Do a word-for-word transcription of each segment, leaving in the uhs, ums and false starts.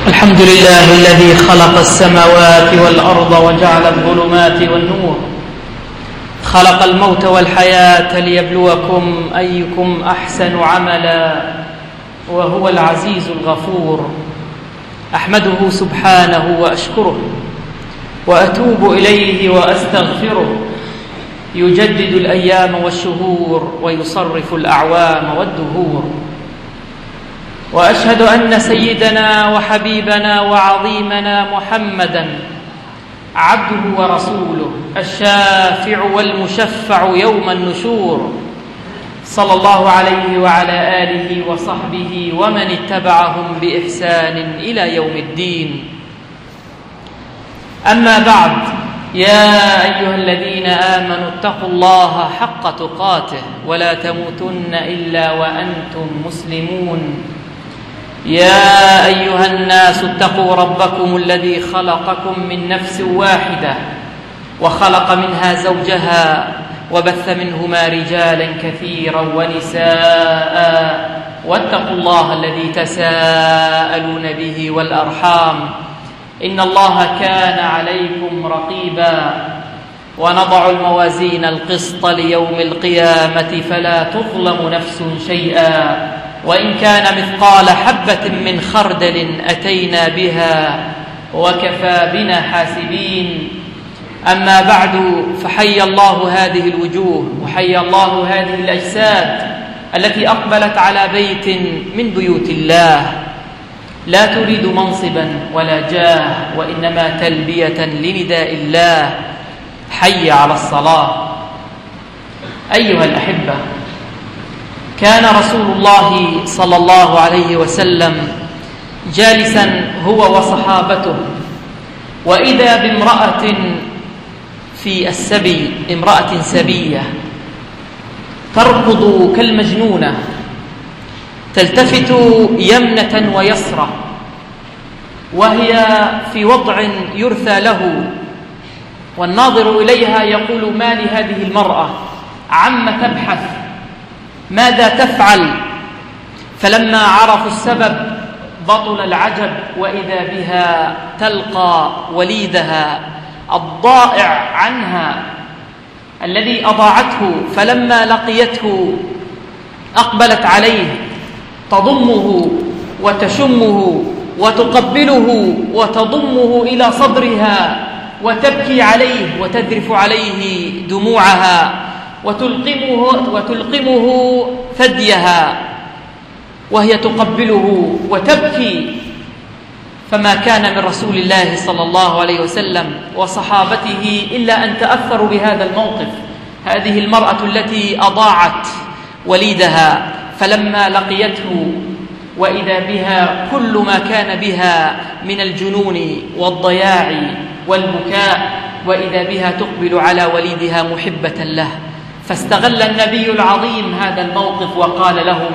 الحمد لله الذي خلق السماوات والأرض وجعل الظلمات والنور، خلق الموت والحياة ليبلوكم أيكم أحسن عملا، وهو العزيز الغفور. أحمده سبحانه وأشكره وأتوب إليه وأستغفره، يجدد الأيام والشهور ويصرف الأعوام والدهور. وأشهد أن سيدنا وحبيبنا وعظيمنا محمدًا عبده ورسوله الشافع والمشفع يوم النشور، صلى الله عليه وعلى آله وصحبه ومن اتبعهم بإحسان إلى يوم الدين. أما بعد، يا أيها الذين آمنوا اتقوا الله حق تقاته ولا تموتن إلا وأنتم مسلمون. يا أيها الناس اتقوا ربكم الذي خلقكم من نفس واحدة وخلق منها زوجها وبث منهما رجالا كثيرا ونساء، واتقوا الله الذي تساءلون به والأرحام، إن الله كان عليكم رقيبا. ونضع الموازين القسط ليوم القيامة فلا تظلم نفس شيئا، وإن كان مثقال حبة من خردل أتينا بها وكفى بنا حاسبين. أما بعد، فحي الله هذه الوجوه وحي الله هذه الأجساد التي أقبلت على بيت من بيوت الله، لا تريد منصبا ولا جاه، وإنما تلبية لنداء الله: حي على الصلاة. أيها الأحبة، كان رسول الله صلى الله عليه وسلم جالسا هو وصحابته، وإذا بامرأة في السبي، امرأة سبية تركض كالمجنونة، تلتفت يمنة ويسرى، وهي في وضع يرثى له، والناظر إليها يقول: ما لهذه المرأة؟ عم تبحث؟ ماذا تفعل؟ فلما عرفوا السبب بطل العجب، وإذا بها تلقى وليدها الضائع عنها الذي أضاعته، فلما لقيته أقبلت عليه تضمه وتشمه وتقبله وتضمه إلى صدرها وتبكي عليه وتذرف عليه دموعها وتلقمه, وتلقمه ثديها وهي تقبله وتبكي. فما كان من رسول الله صلى الله عليه وسلم وصحابته إلا أن تأثروا بهذا الموقف. هذه المرأة التي أضاعت وليدها، فلما لقيته وإذا بها كل ما كان بها من الجنون والضياع والبكاء، وإذا بها تقبل على وليدها محبة له، فاستغل النبي العظيم هذا الموقف وقال لهم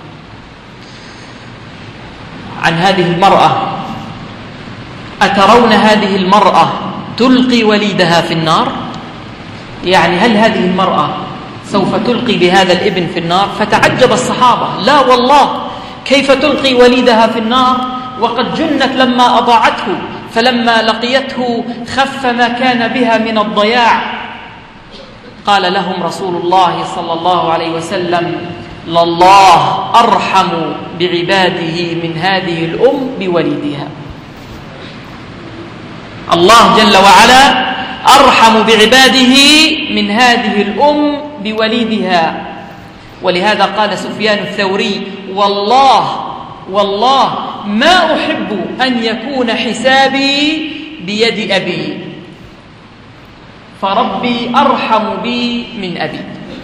عن هذه المرأة: أترون هذه المرأة تلقي وليدها في النار؟ يعني هل هذه المرأة سوف تلقي بهذا الابن في النار؟ فتعجب الصحابة: لا والله، كيف تلقي وليدها في النار وقد جنت لما أضاعته؟ فلما لقيته خف ما كان بها من الضياع. قال لهم رسول الله صلى الله عليه وسلم: لله أرحم بعباده من هذه الأم بوليدها. الله جل وعلا أرحم بعباده من هذه الأم بوليدها. ولهذا قال سفيان الثوري: والله والله ما أحب أن يكون حسابي بيد أبي، فربي أرحم بي من أبي.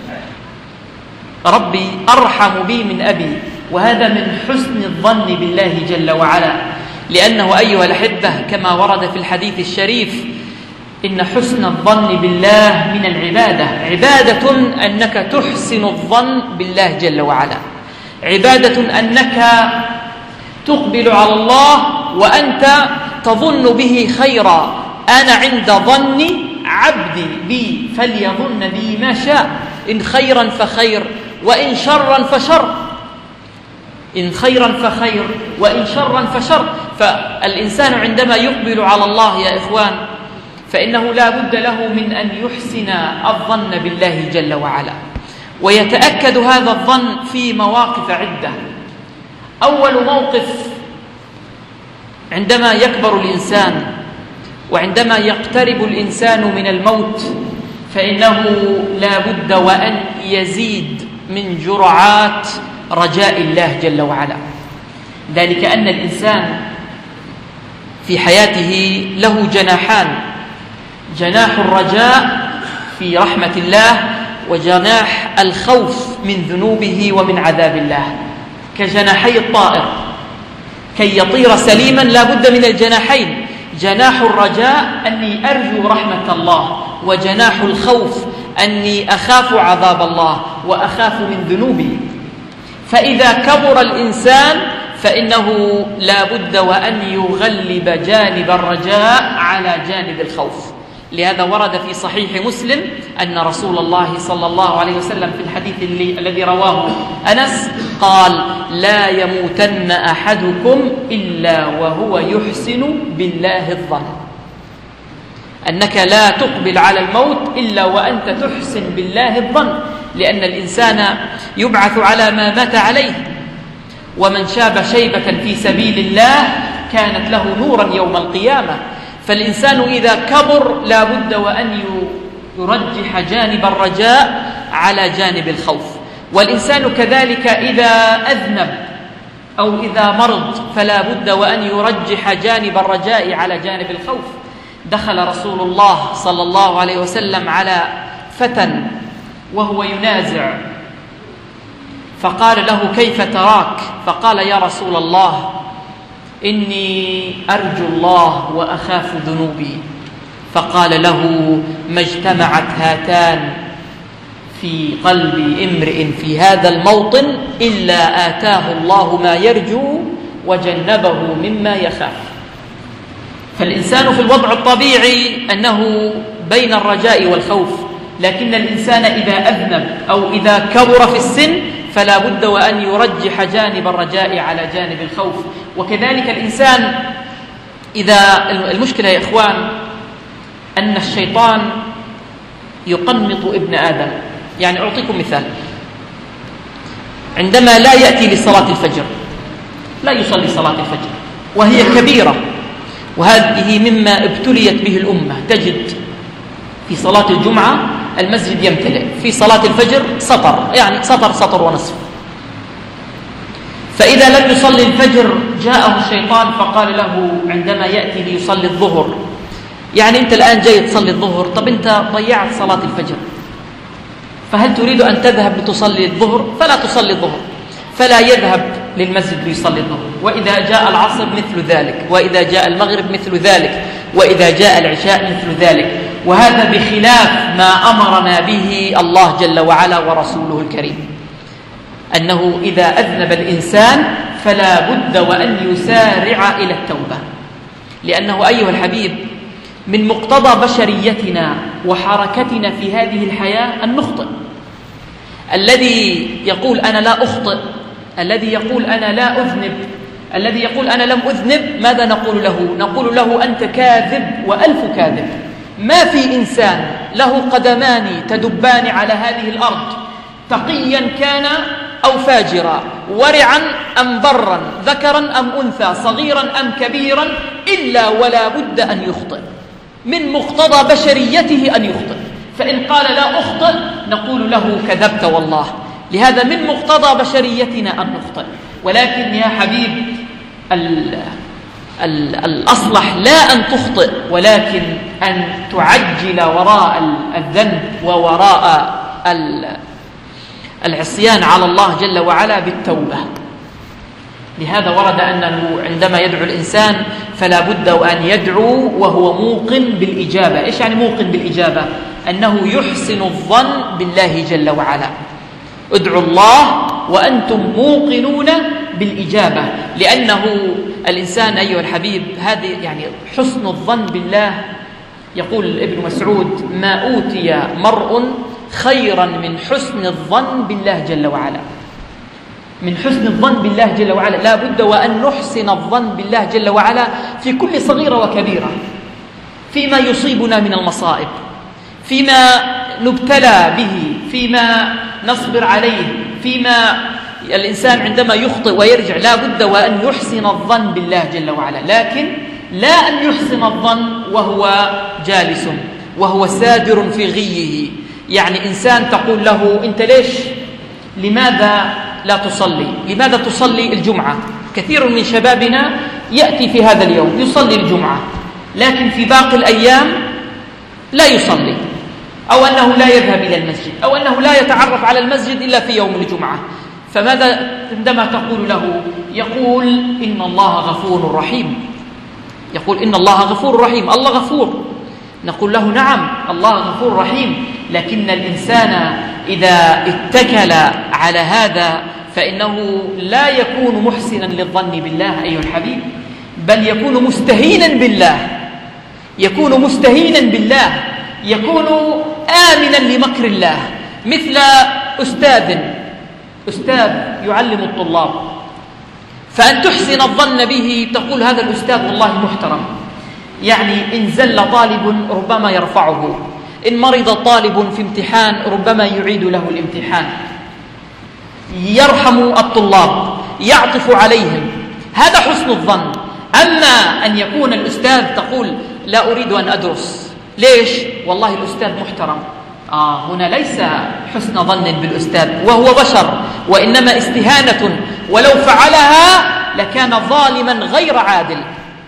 ربي أرحم بي من أبي. وهذا من حسن الظن بالله جل وعلا، لأنه أيها الأحبة كما ورد في الحديث الشريف: إن حسن الظن بالله من العبادة. عبادة أنك تحسن الظن بالله جل وعلا، عبادة أنك تقبل على الله وأنت تظن به خيرا. أنا عند ظن عبدي بي فليظن بي ما شاء، إن خيرا فخير وإن شرا فشر. إن خيرا فخير وإن شرا فشر. فالإنسان عندما يقبل على الله يا إخوان فإنه لا بد له من أن يحسن الظن بالله جل وعلا، ويتأكد هذا الظن في مواقف عدة. أول موقف عندما يكبر الإنسان وعندما يقترب الإنسان من الموت فإنه لا بد وأن يزيد من جرعات رجاء الله جل وعلا، ذلك أن الإنسان في حياته له جناحان: جناح الرجاء في رحمة الله، وجناح الخوف من ذنوبه ومن عذاب الله، كجناحي الطائر. كي يطير سليما لا بد من الجناحين: جناح الرجاء أني أرجو رحمة الله، وجناح الخوف أني أخاف عذاب الله وأخاف من ذنوبي. فإذا كبر الإنسان فإنه لا بد وأن يغلب جانب الرجاء على جانب الخوف. لهذا ورد في صحيح مسلم أن رسول الله صلى الله عليه وسلم في الحديث الذي رواه أنس قال: لا يموتن أحدكم إلا وهو يحسن بالله الظن. أنك لا تقبل على الموت إلا وأنت تحسن بالله الظن، لأن الإنسان يبعث على ما مات عليه، ومن شاب شيبة في سبيل الله كانت له نورا يوم القيامة. فالإنسان إذا كبر لا بد وأن يرجح جانب الرجاء على جانب الخوف. والإنسان كذلك إذا أذنب أو إذا مرض فلا بد وأن يرجح جانب الرجاء على جانب الخوف. دخل رسول الله صلى الله عليه وسلم على فتى وهو ينازع فقال له: كيف تراك؟ فقال: يا رسول الله إني أرجو الله وأخاف ذنوبي. فقال له: ما اجتمعت هاتان في قلب امرئ في هذا الموطن إلا آتاه الله ما يرجو وجنبه مما يخاف. فالإنسان في الوضع الطبيعي أنه بين الرجاء والخوف، لكن الإنسان إذا أذنب أو إذا كبر في السن فلا بد وأن يرجح جانب الرجاء على جانب الخوف. وكذلك الإنسان إذا المشكلة يا إخوان أن الشيطان يقنط ابن آدم. يعني أعطيكم مثال: عندما لا يأتي لصلاة الفجر، لا يصلي صلاة الفجر وهي كبيرة، وهذه مما ابتليت به الأمة. تجد في صلاة الجمعة المسجد يمتلئ، في صلاة الفجر سطر، يعني سطر سطر ونصف. فإذا لم يصلي الفجر جاءه الشيطان فقال له عندما يأتي ليصلي الظهر: يعني أنت الآن جاي تصلي الظهر، طب أنت ضيعت صلاة الفجر، فهل تريد أن تذهب لتصلي الظهر؟ فلا تصلي الظهر، فلا يذهب للمسجد ليصلي الظهر. وإذا جاء العصر مثل ذلك، وإذا جاء المغرب مثل ذلك، وإذا جاء العشاء مثل ذلك. وهذا بخلاف ما أمرنا به الله جل وعلا ورسوله الكريم، أنه إذا أذنب الإنسان فلا بد وأن يسارع إلى التوبة. لأنه أيها الحبيب من مقتضى بشريتنا وحركتنا في هذه الحياة أن نخطئ. الذي يقول أنا لا أخطئ، الذي يقول أنا لا أذنب، الذي يقول أنا لم أذنب، ماذا نقول له؟ نقول له أنت كاذب وألف كاذب. ما في إنسان له قدمان تدبان على هذه الأرض، تقيا كان أو فاجرا، ورعا أم برا، ذكرا أم أنثى، صغيرا أم كبيرا، إلا ولا بد أن يخطئ. من مقتضى بشريته أن يخطئ. فإن قال لا أخطئ نقول له كذبت والله. لهذا من مقتضى بشريتنا أن نخطئ. ولكن يا حبيب ال ال الأصلح لا أن تخطئ، ولكن أن تعجل وراء الذنب ووراء العصيان على الله جل وعلا بالتوبة. لهذا ورد أنه عندما يدعو الإنسان فلا بد وأن يدعو وهو موقن بالإجابة. إيش يعني موقن بالإجابة؟ أنه يحسن الظن بالله جل وعلا. ادعوا الله وأنتم موقنون بالإجابة، لأنه الإنسان أيها الحبيب هذه يعني حسن الظن بالله. يقول ابن مسعود: ما أوتي مرء خيرا من حسن الظن بالله جل وعلا. من حسن الظن بالله جل وعلا. لا بد وأن نحسن الظن بالله جل وعلا في كل صغيرة وكبيرة، فيما يصيبنا من المصائب، فيما نبتلى به، فيما نصبر عليه، فيما الإنسان عندما يخطئ ويرجع. لا بد وأن يحسن الظن بالله جل وعلا، لكن لا أن يحسن الظن وهو جالس وهو سادر في غيه. يعني إنسان تقول له أنت ليش لماذا لا تصلي؟ لماذا تصلي الجمعة؟ كثير من شبابنا يأتي في هذا اليوم يصلي الجمعة، لكن في باقي الأيام لا يصلي، أو أنه لا يذهب إلى المسجد، أو أنه لا يتعرف على المسجد إلا في يوم الجمعة. فماذا عندما تقول له؟ يقول إن الله غفور رحيم، يقول إن الله غفور رحيم، الله غفور. نقول له نعم الله غفور رحيم، لكن الإنسان إذا اتكل على هذا فإنه لا يكون محسنا للظن بالله أيها الحبيب، بل يكون مستهينا بالله، يكون مستهينا بالله، يكون آمنا لمكر الله. مثل أستاذ أستاذ يعلم الطلاب، فأن تحسن الظن به تقول هذا الأستاذ والله محترم، يعني إن زل طالب ربما يرفعه، إن مرض طالب في امتحان ربما يعيد له الامتحان، يرحم الطلاب، يعطف عليهم، هذا حسن الظن. أما أن يكون الأستاذ تقول لا أريد أن أدرس، ليش؟ والله الأستاذ محترم. آه هنا ليس حسن ظن بالأستاذ، وهو بشر، وإنما استهانة، ولو فعلها لكان ظالما غير عادل.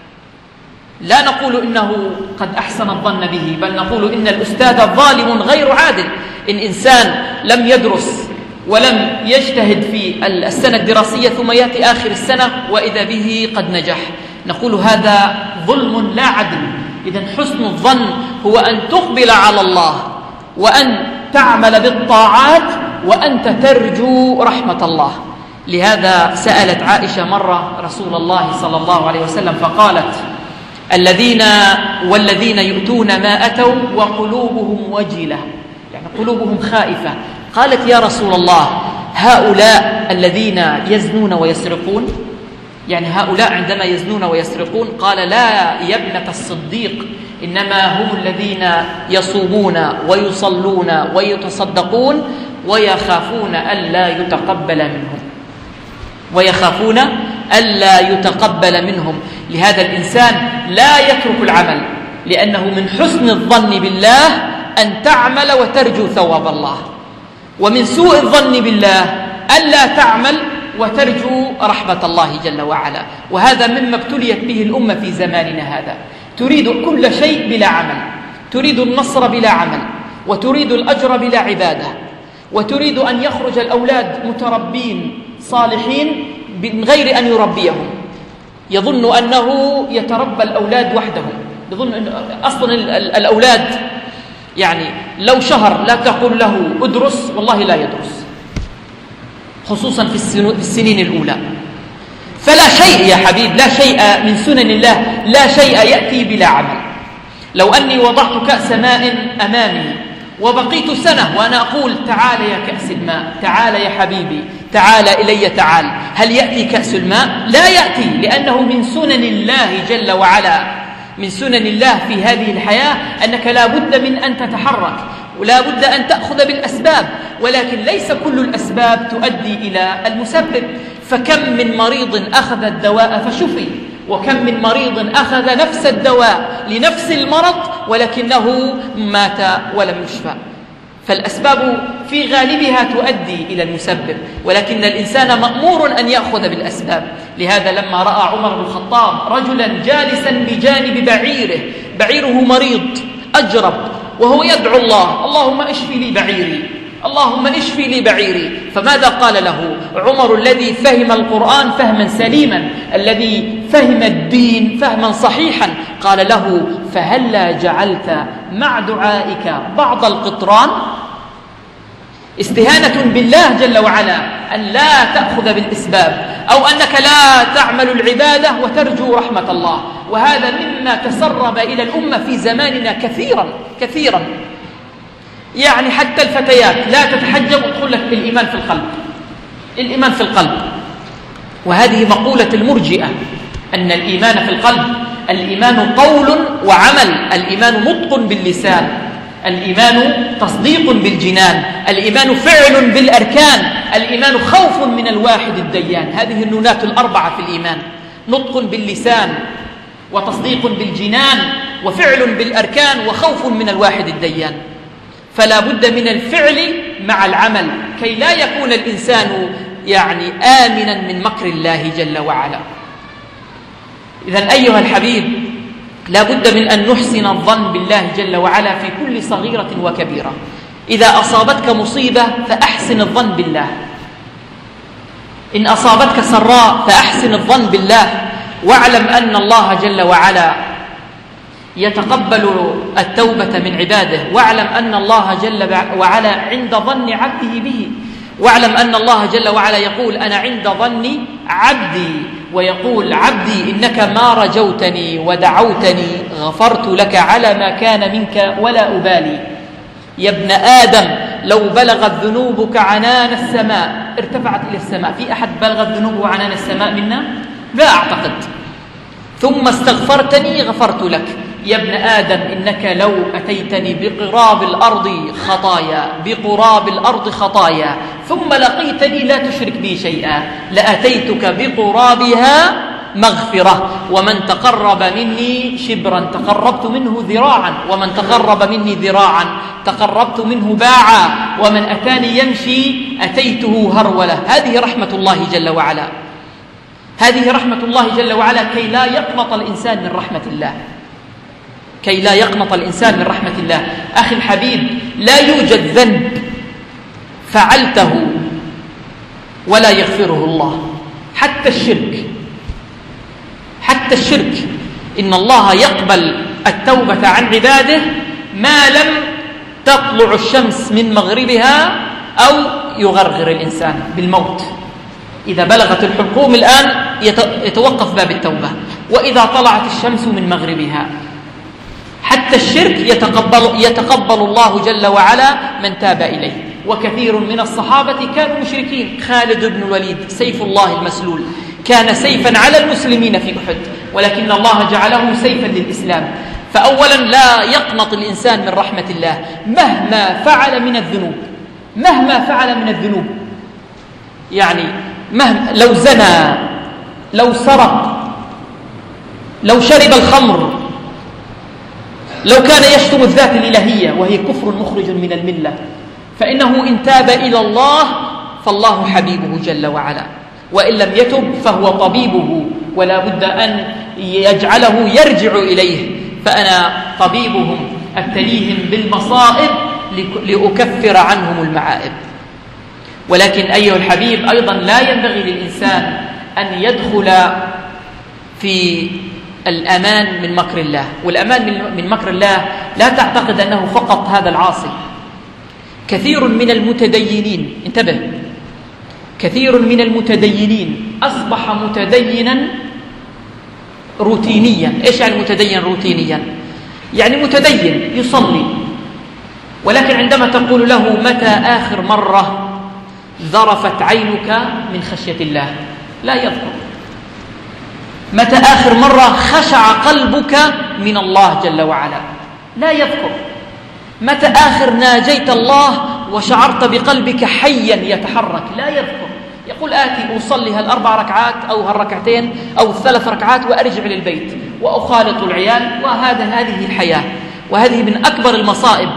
لا نقول إنه قد أحسن الظن به، بل نقول إن الأستاذ ظالم غير عادل. إن إنسان لم يدرس ولم يجتهد في السنة الدراسية ثم يأتي آخر السنة وإذا به قد نجح، نقول هذا ظلم لا عدل. إذن حسن الظن هو أن تقبل على الله، وأن تعمل بالطاعات، وأنت ترجو رحمة الله. لهذا سألت عائشة مرة رسول الله صلى الله عليه وسلم فقالت الذين والذين يؤتون ما أتوا وقلوبهم وجلة، يعني قلوبهم خائفة. قالت يا رسول الله هؤلاء الذين يزنون ويسرقون؟ يعني هؤلاء عندما يزنون ويسرقون؟ قال لا يا ابنة الصديق، إنما هم الذين يصومون ويصلون ويتصدقون ويخافون ألا يتقبل منهم، ويخافون ألا يتقبل منهم. لهذا الإنسان لا يترك العمل، لأنه من حسن الظن بالله أن تعمل وترجو ثواب الله، ومن سوء الظن بالله ألا تعمل وترجو رحمة الله جل وعلا. وهذا مما ابتليت به الأمة في زماننا هذا، تريد كل شيء بلا عمل، تريد النصر بلا عمل، وتريد الأجر بلا عبادة، وتريد أن يخرج الأولاد متربين صالحين من غير أن يربيهم. يظن أنه يتربى الأولاد وحدهم، يظن أن أصلا الأولاد يعني لو شهر لا تقول له أدرس والله لا يدرس، خصوصا في السنين الأولى. فلا شيء يا حبيب، لا شيء من سنن الله، لا شيء يأتي بلا عمل. لو أني وضعت كأس ماء أمامي وبقيت سنة وأنا أقول تعال يا كأس الماء، تعال يا حبيبي، تعال إلي تعال، هل يأتي كأس الماء؟ لا يأتي، لأنه من سنن الله جل وعلا، من سنن الله في هذه الحياة أنك لا بد من أن تتحرك، ولا بد أن تأخذ بالأسباب، ولكن ليس كل الأسباب تؤدي إلى المسبب. فكم من مريض أخذ الدواء فشفي، وكم من مريض أخذ نفس الدواء لنفس المرض ولكنه مات ولم يشفى. فالأسباب في غالبها تؤدي إلى المسبب، ولكن الإنسان مأمور أن يأخذ بالأسباب. لهذا لما رأى عمر بن الخطاب رجلا جالسا بجانب بعيره، بعيره مريض أجرب، وهو يدعو الله اللهم اشفي لي بعيري، اللهم اشفي لي بعيري، فماذا قال له عمر الذي فهم القرآن فهما سليما، الذي فهم الدين فهما صحيحا؟ قال له فهلا جعلت مع دعائك بعض القطران؟ استهانة بالله جل وعلا أن لا تأخذ بالأسباب، أو أنك لا تعمل العبادة وترجو رحمة الله. وهذا مما تسرب إلى الأمة في زماننا كثيرا كثيرا. يعني حتى الفتيات لا تتحجب وتقول لك الإيمان في القلب، الإيمان في القلب، وهذه مقولة المرجئة أن الإيمان في القلب، الإيمان قول وعمل، الإيمان نطق باللسان، الإيمان تصديق بالجنان، الإيمان فعل بالأركان، الإيمان خوف من الواحد الديان. هذه النونات الأربعة في الإيمان: نطق باللسان، وتصديق بالجنان، وفعل بالأركان، وخوف من الواحد الديان. فلا بد من الفعل مع العمل كي لا يكون الإنسان يعني آمنا من مكر الله جل وعلا. إذن أيها الحبيب، لا بد من أن نحسن الظن بالله جل وعلا في كل صغيرة وكبيرة. إذا أصابتك مصيبة فأحسن الظن بالله، إن أصابتك سراء فأحسن الظن بالله، واعلم أن الله جل وعلا يتقبل التوبة من عباده، واعلم أن الله جل وعلا عند ظن عبده به، واعلم أن الله جل وعلا يقول: أنا عند ظن عبدي، ويقول: عبدي إنك ما رجوتني ودعوتني غفرت لك على ما كان منك ولا أبالي. يا ابن آدم لو بلغت ذنوبك عنان السماء، ارتفعت إلى السماء، في أحد بلغت ذنوبه عنان السماء منا؟ لا أعتقد. ثم استغفرتني غفرت لك. يا ابن آدم إنك لو أتيتني بقراب الأرض خطايا بقراب الأرض خطايا ثم لقيتني لا تشرك بي شيئا لأتيتك بقرابها مغفرة. ومن تقرب مني شبرا تقربت منه ذراعا، ومن تقرب مني ذراعا تقربت منه باعا، ومن أتاني يمشي أتيته هرولة. هذه رحمة الله جل وعلا، هذه رحمة الله جل وعلا كي لا يقنط الإنسان من رحمة الله، كي لا يقنط الإنسان من رحمة الله. أخي الحبيب، لا يوجد ذنب فعلته ولا يغفره الله، حتى الشرك، حتى الشرك إن الله يقبل التوبة عن عباده ما لم تطلع الشمس من مغربها أو يغرغر الإنسان بالموت. إذا بلغت الحلقوم الآن يتوقف باب التوبة، وإذا طلعت الشمس من مغربها. حتى الشرك يتقبل, يتقبل الله جل وعلا من تاب إليه. وكثير من الصحابة كانوا مشركين. خالد بن الوليد سيف الله المسلول كان سيفا على المسلمين في أحد، ولكن الله جعله سيفا للإسلام. فأولا لا يقنط الإنسان من رحمة الله مهما فعل من الذنوب، مهما فعل من الذنوب، يعني مهما لو زنى، لو سرق، لو شرب الخمر، لو كان يشتم الذات الإلهية وهي كفر مخرج من الملة، فإنه إن تاب إلى الله فالله حبيبه جل وعلا، وإن لم يتب فهو طبيبه ولا بد أن يجعله يرجع إليه. فأنا طبيبهم أبتليهم بالمصائب لأكفر عنهم المعائب. ولكن أيها الحبيب، أيضا لا ينبغي للإنسان أن يدخل في الأمان من مكر الله. والأمان من مكر الله لا تعتقد أنه فقط هذا العاصي. كثير من المتدينين، انتبه، كثير من المتدينين أصبح متدينا روتينيا. إيش يعني متدين روتينيا؟ يعني متدين يصلي، ولكن عندما تقول له متى آخر مرة ذرفت عينك من خشية الله لا يذكر. متى آخر مرة خشع قلبك من الله جل وعلا لا يذكر. متى آخر ناجيت الله وشعرت بقلبك حيا يتحرك لا يذكر. يقول آتي أصلي هالأربع ركعات أو هالركعتين أو الثلاث ركعات وأرجع للبيت وأخالط العيال، وهذا هذه الحياة. وهذه من أكبر المصائب،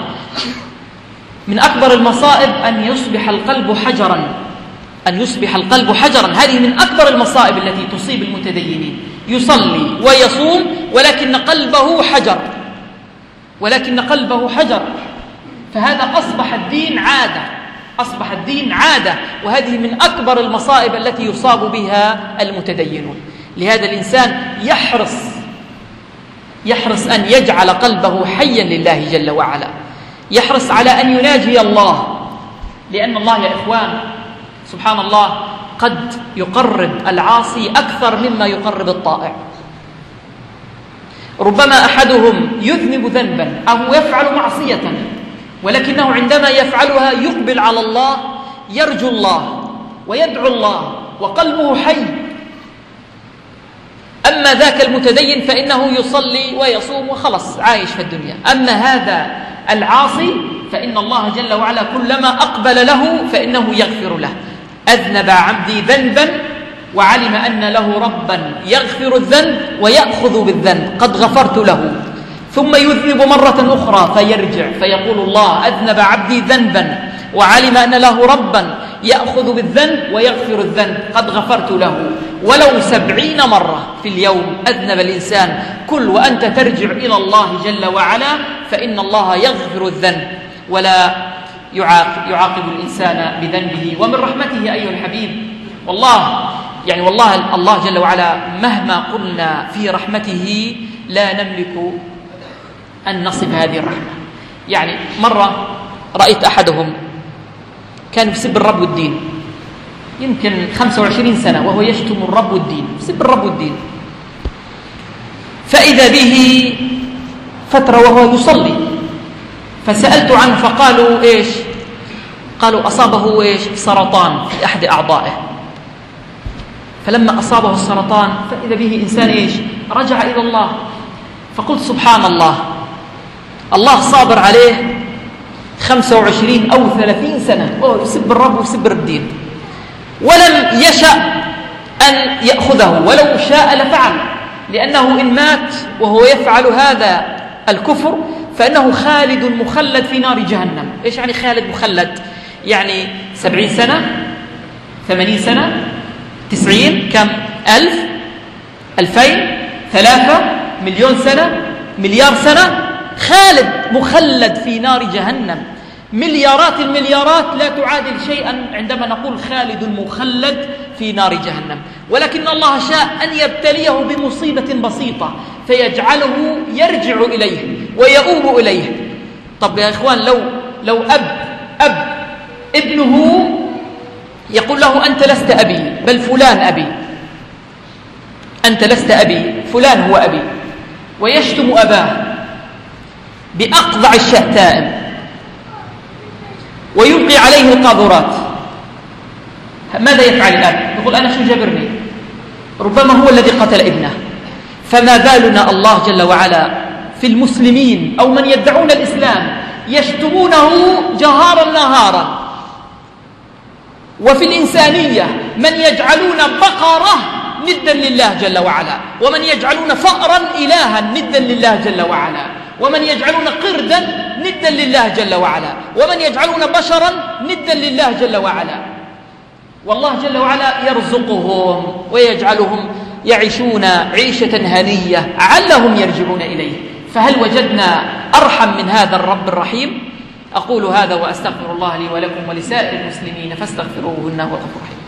من أكبر المصائب أن يصبح القلب حجرا، أن يصبح القلب حجرا. هذه من أكبر المصائب التي تصيب المتدينين. يصلي ويصوم ولكن قلبه حجر، ولكن قلبه حجر. فهذا أصبح الدين عادة، أصبح الدين عادة، وهذه من أكبر المصائب التي يصاب بها المتدينون. لهذا الإنسان يحرص يحرص أن يجعل قلبه حيا لله جل وعلا، يحرص على أن يناجي الله، لأن الله يا إخوان سبحان الله قد يقرب العاصي أكثر مما يقرب الطائع. ربما أحدهم يذنب ذنبا أو يفعل معصية، ولكنه عندما يفعلها يقبل على الله، يرجو الله، ويدعو الله وقلبه حي. أما ذاك المتدين فإنه يصلي ويصوم وخلص عايش في الدنيا. أما هذا العاصي فإن الله جل وعلا كلما أقبل له فإنه يغفر له. أذنب عبدي ذنبا وعلم أن له ربا يغفر الذنب ويأخذ بالذنب قد غفرت له، ثم يذنب مرة أخرى فيرجع فيقول الله أذنب عبدي ذنبا وعلم أن له ربا يأخذ بالذنب ويغفر الذنب قد غفرت له. ولو سبعين مرة في اليوم أذنب الإنسان كل وأنت ترجع إلى الله جل وعلا فإن الله يغفر الذنب ولا يعاقب, يعاقب الإنسان بذنبه. ومن رحمته أيها الحبيب والله يعني والله الله جل وعلا مهما قلنا في رحمته لا نملك أن نصف هذه الرحمة. يعني مرة رأيت أحدهم كان يسب الرب والدين يمكن خمسة وعشرين سنة وهو يشتم الرب والدين، يسب الرب والدين، فإذا به فترة وهو يصلي فسألت عنه فقالوا إيش؟ قالوا أصابه إيش؟ سرطان في أحد أعضائه. فلما أصابه السرطان فإذا به إنسان إيش؟ رجع إلى الله. فقلت سبحان الله، الله صابر عليه خمسة وعشرين أو ثلاثين سنة وهو يسب الرب ويسب الدين ولم يشأ أن يأخذه، ولو شاء لفعل، لأنه إن مات وهو يفعل هذا الكفر فإنه خالد مخلد في نار جهنم. إيش يعني خالد مخلد؟ يعني سبعين سنة، ثمانين سنة، تسعين، كم؟ ألف، ألفين، ثلاثة، مليون سنة، مليار سنة، خالد مخلد في نار جهنم. مليارات المليارات لا تعادل شيئا عندما نقول خالد مخلد في نار جهنم، ولكن الله شاء أن يبتليه بمصيبة بسيطة فيجعله يرجع إليه ويؤوب إليه. طب يا إخوان لو لو أب أب ابنه يقول له أنت لست أبي بل فلان أبي، أنت لست أبي فلان هو أبي، ويشتم أباه بأقضع الشتائم ويلقي عليه القاذورات، ماذا يفعل الأب؟ يقول أنا شو جبرني؟ ربما هو الذي قتل ابنه. فما بالنا الله جل وعلا في المسلمين أو من يدعون الإسلام يشتمونه جهارا نهارا، وفي الإنسانية من يجعلون بقرة ندا لله جل وعلا، ومن يجعلون فأرا إلها ندا لله جل وعلا، ومن يجعلون قردا ندا لله جل وعلا، ومن يجعلون بشرا ندا لله جل وعلا. والله جل وعلا يرزقهم ويجعلهم يعيشون عيشة هنية علهم يرجعون إليه. فهل وجدنا أرحم من هذا الرب الرحيم؟ أقول هذا وأستغفر الله لي ولكم ولسائر المسلمين فاستغفروه إنه هو الغفور الرحيم.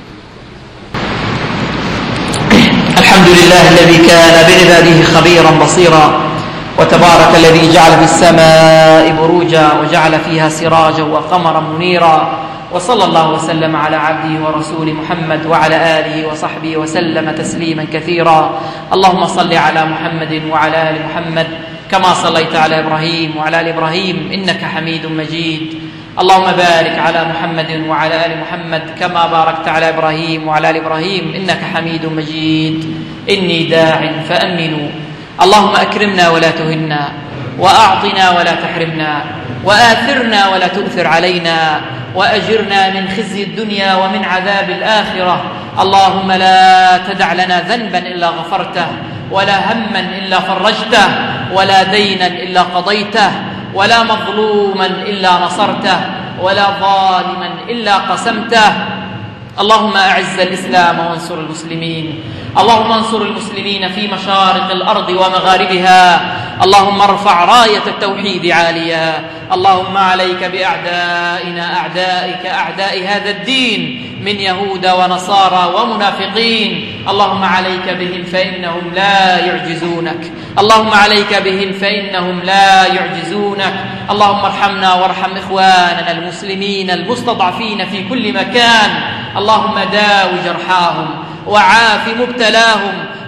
الحمد لله الذي كان بعباده خبيرا بصيرا، وتبارك الذي جعل في السماء بروجا وجعل فيها سراجا وقمرا منيرا، وصلى الله وسلم على عبده ورسوله محمد وعلى آله وصحبه وسلم تسليما كثيرا. اللهم صل على محمد وعلى آل محمد كما صليت على إبراهيم وعلى آل إبراهيم إنك حميد مجيد. اللهم بارك على محمد وعلى آل محمد كما باركت على إبراهيم وعلى آل إبراهيم إنك حميد مجيد. إني داع فأمنوا. اللهم أكرمنا ولا تهنا، وأعطنا ولا تحرمنا، وآثرنا ولا تؤثر علينا، وأجرنا من خزي الدنيا ومن عذاب الآخرة. اللهم لا تدع لنا ذنبا إلا غفرته، ولا هما إلا فرجته، ولا دينا إلا قضيته، ولا مظلوما إلا نصرته، ولا ظالما إلا قسمته. اللهم أعز الإسلام وانصر المسلمين. اللهم انصر المسلمين في مشارق الأرض ومغاربها. اللهم ارفع راية التوحيد عاليا. اللهم عليك بأعدائنا أعدائك أعداء هذا الدين من يهود ونصارى ومنافقين. اللهم عليك بهم فإنهم لا يعجزونك. اللهم عليك بهم فإنهم لا يعجزونك. اللهم ارحمنا وارحم إخواننا المسلمين المستضعفين في كل مكان. اللهم داو جرحاهم وعاف مبتلاهم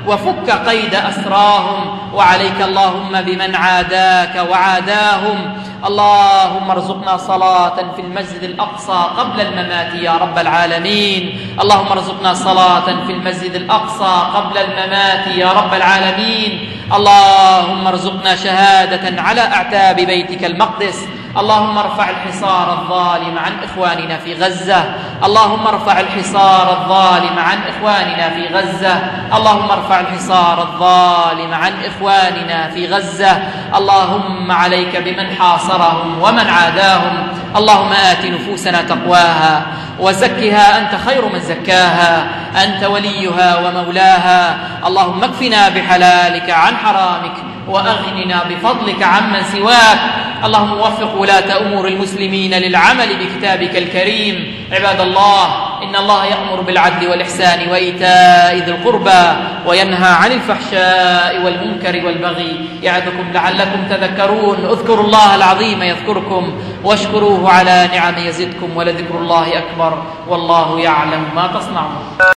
وفك قيد أسراهم، وعليك اللهم بمن عاداك وعاداهم. اللهم ارزقنا صلاة في المسجد الأقصى قبل الممات يا رب العالمين. اللهم ارزقنا صلاة في المسجد الأقصى قبل الممات يا رب العالمين. اللهم ارزقنا شهادة على أعتاب بيتك المقدس. اللهم ارفع الحصار الظالم عن إخواننا في غزة. اللهم ارفع الحصار الظالم عن إخواننا في غزة. اللهم ارفع الحصار الظالم عن إخواننا في غزة. اللهم عليك بمن حاصرهم ومن عاداهم. اللهم آت نفوسنا تقواها وزكها أنت خير من زكاها، أنت وليها ومولاها. اللهم اكفنا بحلالك عن حرامك وأغننا بفضلك عمن سواك. اللهم وفق ولاة أمور المسلمين للعمل بكتابك الكريم. عباد الله، إن الله يأمر بالعدل والإحسان وإيتاء ذي القربى وينهى عن الفحشاء والمنكر والبغي يعظكم لعلكم تذكرون. اذكروا الله العظيم يذكركم واشكروه على نعمه يزدكم ولذكر الله أكبر والله يعلم ما تصنعون.